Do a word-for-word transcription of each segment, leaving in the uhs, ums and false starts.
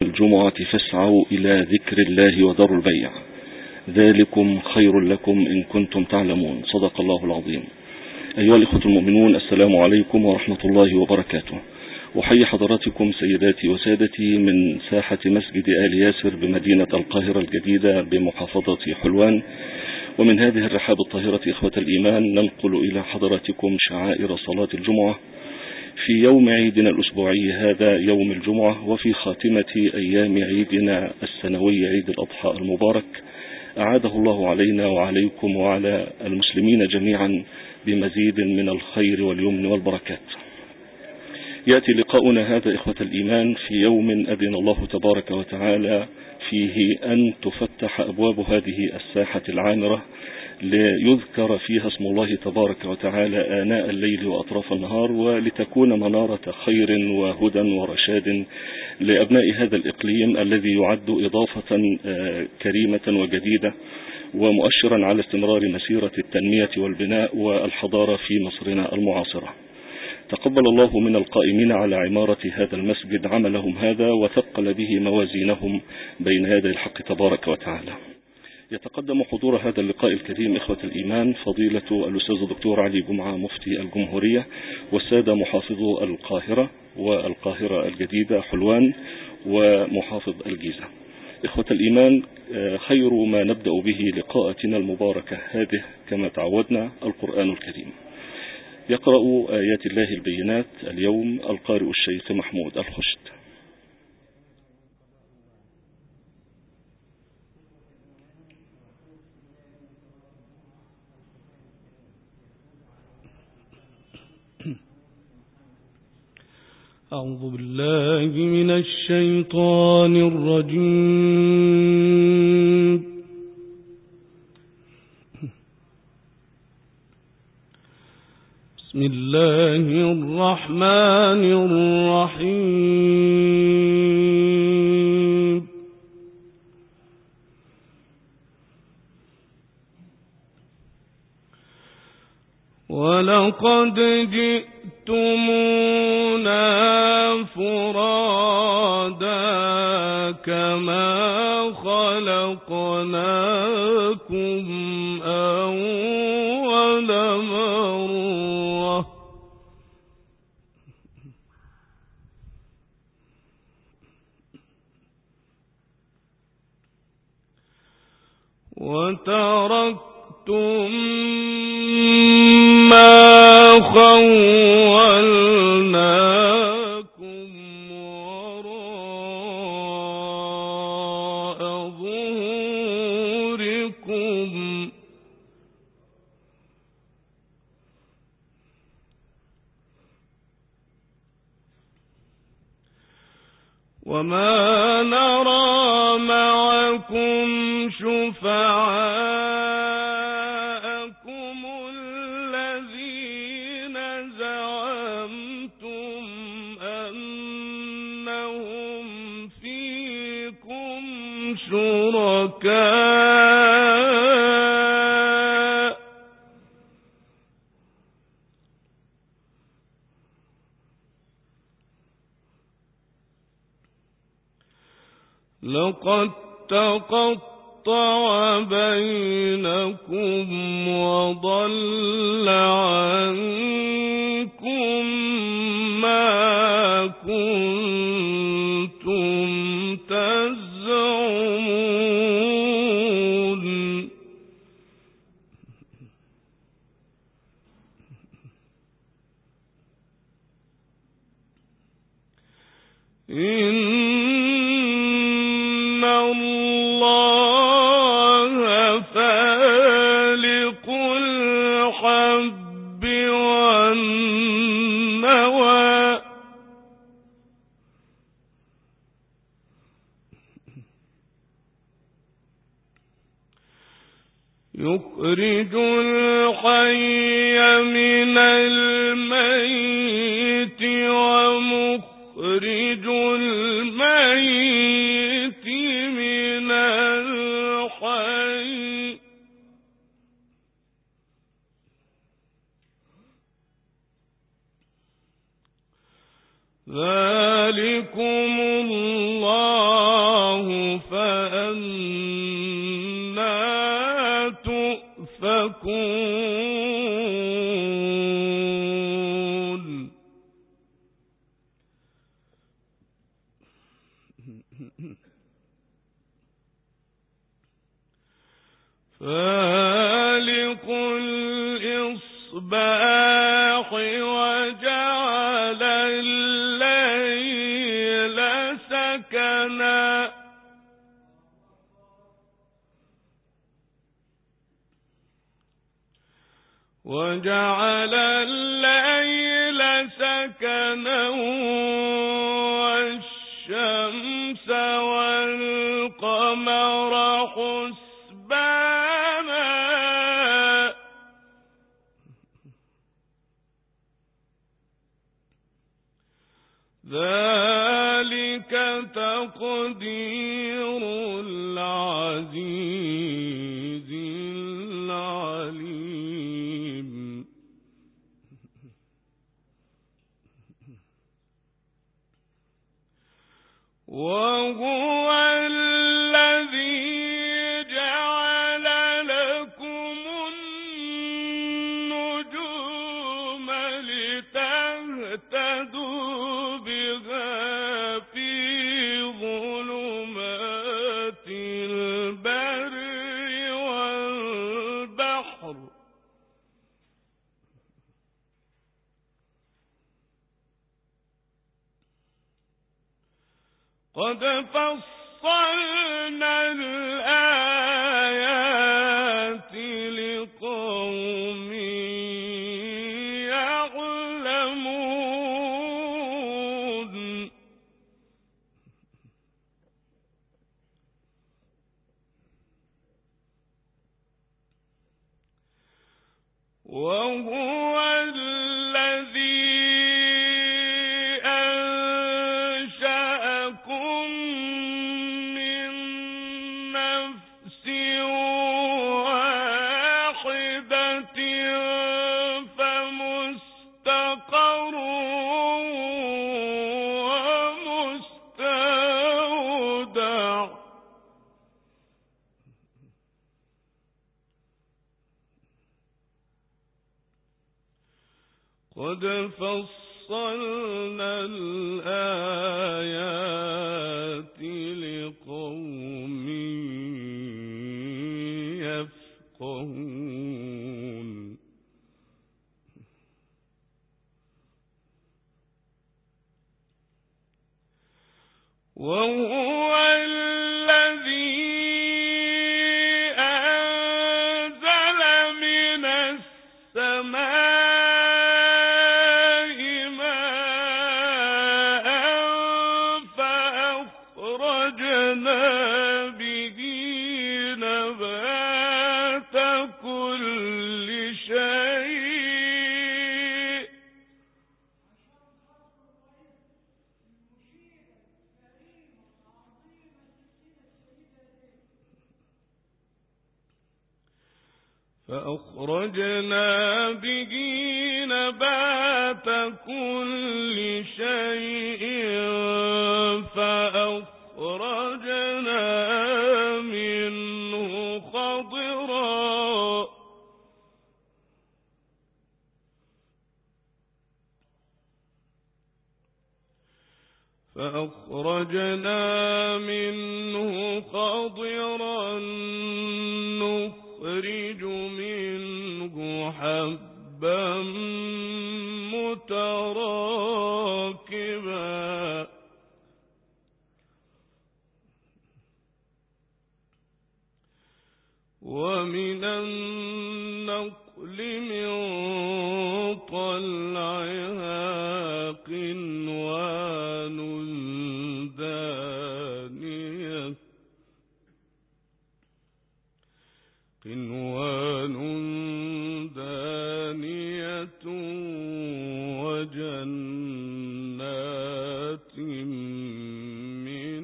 الجمعة فاسعوا إلى ذكر الله وذروا البيع، ذلكم خير لكم إن كنتم تعلمون. صدق الله العظيم. أيها الإخوة المؤمنون، السلام عليكم ورحمة الله وبركاته. أحيي حضراتكم سيداتي وسادتي من ساحة مسجد آل ياسر بمدينة القاهرة الجديدة بمحافظة حلوان. ومن هذه الرحاب الطاهرة إخوة الإيمان ننقل إلى حضراتكم شعائر صلاة الجمعة في يوم عيدنا الأسبوعي هذا يوم الجمعة، وفي خاتمة أيام عيدنا السنوي عيد الأضحى المبارك، أعاده الله علينا وعليكم وعلى المسلمين جميعا بمزيد من الخير واليمن والبركات. يأتي لقاؤنا هذا إخوة الإيمان في يوم أذن الله تبارك وتعالى فيه أن تفتح أبواب هذه الساحة العامرة ليذكر فيها اسم الله تبارك وتعالى آناء الليل وأطراف النهار، ولتكون منارة خير وهدى ورشاد لأبناء هذا الإقليم الذي يعد إضافة كريمة وجديدة ومؤشرا على استمرار مسيرة التنمية والبناء والحضارة في مصرنا المعاصرة. تقبل الله من القائمين على عمارة هذا المسجد عملهم هذا وثقل به موازينهم بين يدي الحق تبارك وتعالى. يتقدم حضور هذا اللقاء الكريم إخوة الإيمان فضيلة الأستاذ الدكتور علي جمعة مفتي الجمهورية، والسادة محافظو القاهرة والقاهرة الجديدة حلوان ومحافظ الجيزة. إخوة الإيمان، خير ما نبدأ به لقاءتنا المباركة هذه كما تعودنا القرآن الكريم. يقرأ آيات الله البينات اليوم القارئ الشيخ محمود الخشت. أعوذ بالله من الشيطان الرجيم. بسم الله الرحمن الرحيم. ولقد جئتمونا فرادا كما خلقناكم أول مرة وتركتم ما خولناكم وراء ظهوركم وما نرى معكم شفعاءكم الذين زعمتم أنهم فيكم شركاء لقد تقطع بينكم وضل عنكم ما كنتم تزعمون إن الله فالق الحب والنوى يخرج الحي من الميت ومخرج الميت من الحي ذلكم الله يؤفكون فالق الإصباح وجعل الليل سكنا وجعل الليل سكنا والشمس والقمر حسبانا ذلك تقدير العزيز العليم وهو الذي جعل لكم النجوم لتهتدوا بها في ظلمات البر والبحر قد فصلنا الآيات لقوم يعلمون وهو الذي أنشأكم من نفس واحدة فمستقر ومستودع قد فصلنا الآيات لقوم يفقهون وهو الذي أنزل من السماء فأخرجنا به نبات كل شيء فأخرجنا منه خضرا فأخرجنا منه خضرا نخرج منه حبا متراكبا ومن النخل من طلعها قنوان دانية قنوان دانية وجنات من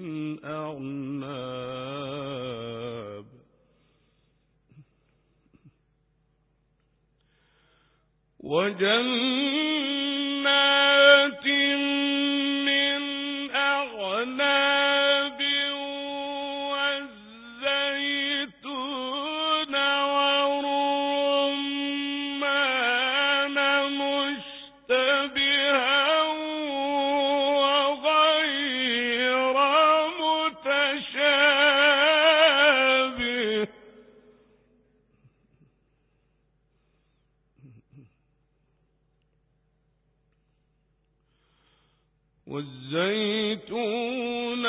أعناب وجنات من أعناب والزيتون ورمان والزيتون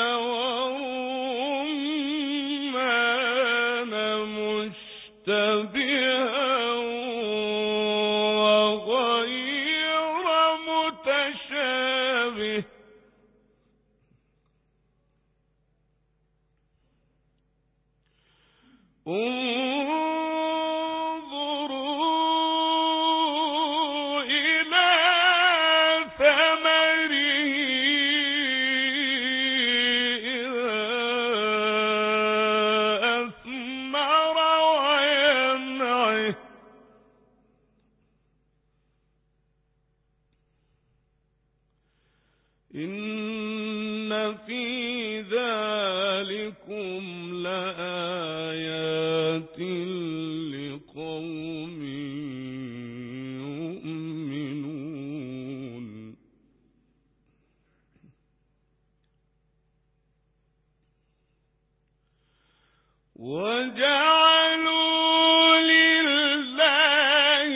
والرمان مشتبها وغير متشابه انظروا إلى ثمره إذا أثمر وينعه إن في ذلكم لآيات لقوم يؤمنون وجعلوا لله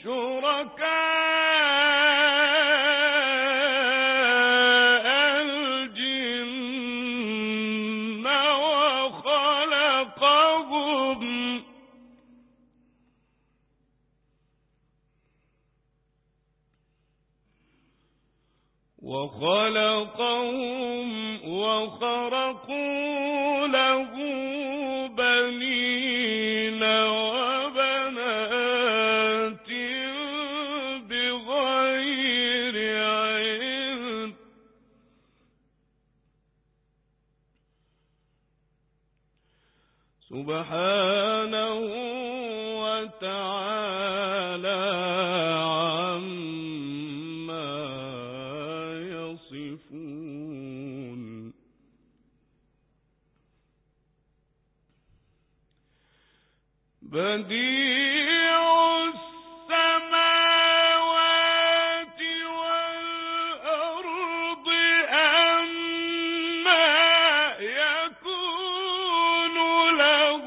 شركاء الجن وخلقهم وخلقهم وخرقوا له بنين وبنات بغير علم سبحانه وتعالى عما يصفون بديع السماوات والأرض أنى يكون له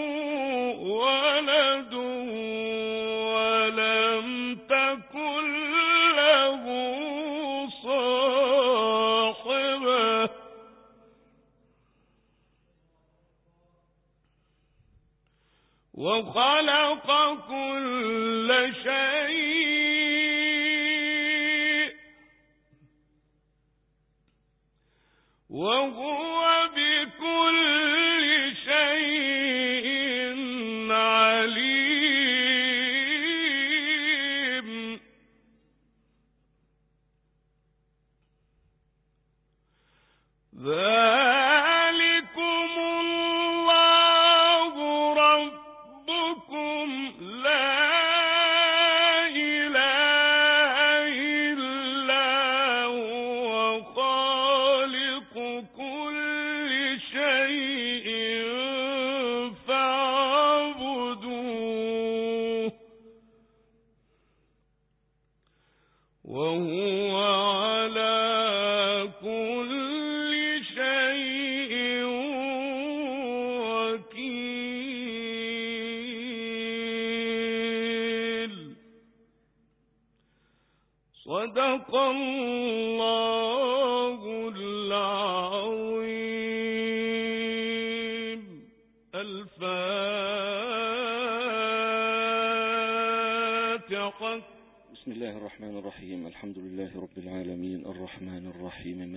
ولد ولم تكن له صاحبة وخلق كل شيء وهو بكل شيء عليم ذلكم الله ربكم لا إله إلا هو خالق كل شيء فاعبدوه وهو على كل شيء وكيل صدق الله العظيم. الفاتحة. بسم الله الرحمن الرحيم. الحمد لله رب العالمين الرحمن الرحيم